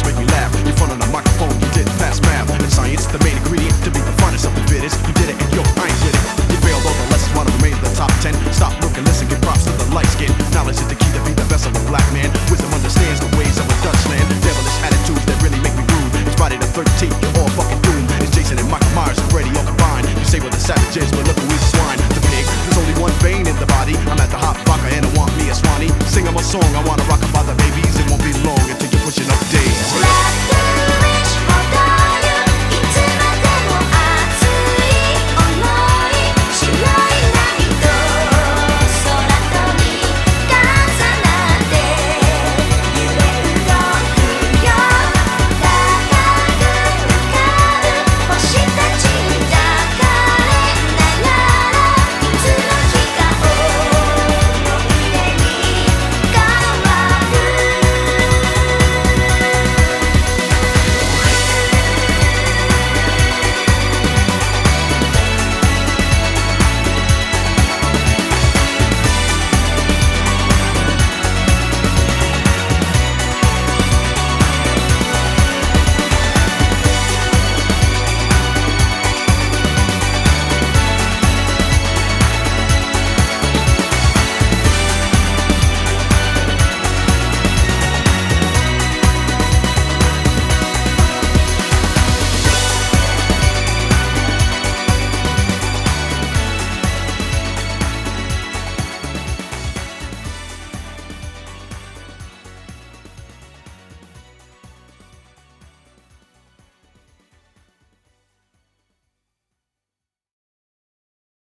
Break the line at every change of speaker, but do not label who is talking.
lyrics make me laugh. In front of the microphone, you didn't pass math and science, the main ingredient to be the finest of the fittest. You did it and yo, I ain't with it. You failed all the lessons, wanna remain in the top 10. Stop, look, and listen, give props to the light skin. Knowledge is the key to be the best of a black man. Wisdom understands the ways of a Dutchman. Devilish attitudes that really make me rude. It's Friday the 13th, you're all fucking doomed. It's Jason and Michael Myers already all combined. You say we're the savages, but look who we the swine. The pig, there's only one vein in the body. I'm at the hot vodka and I want me a Swanee. Sing 'em a song, I wanna rock 'em by the babies. It won't be long until you're pushing up days.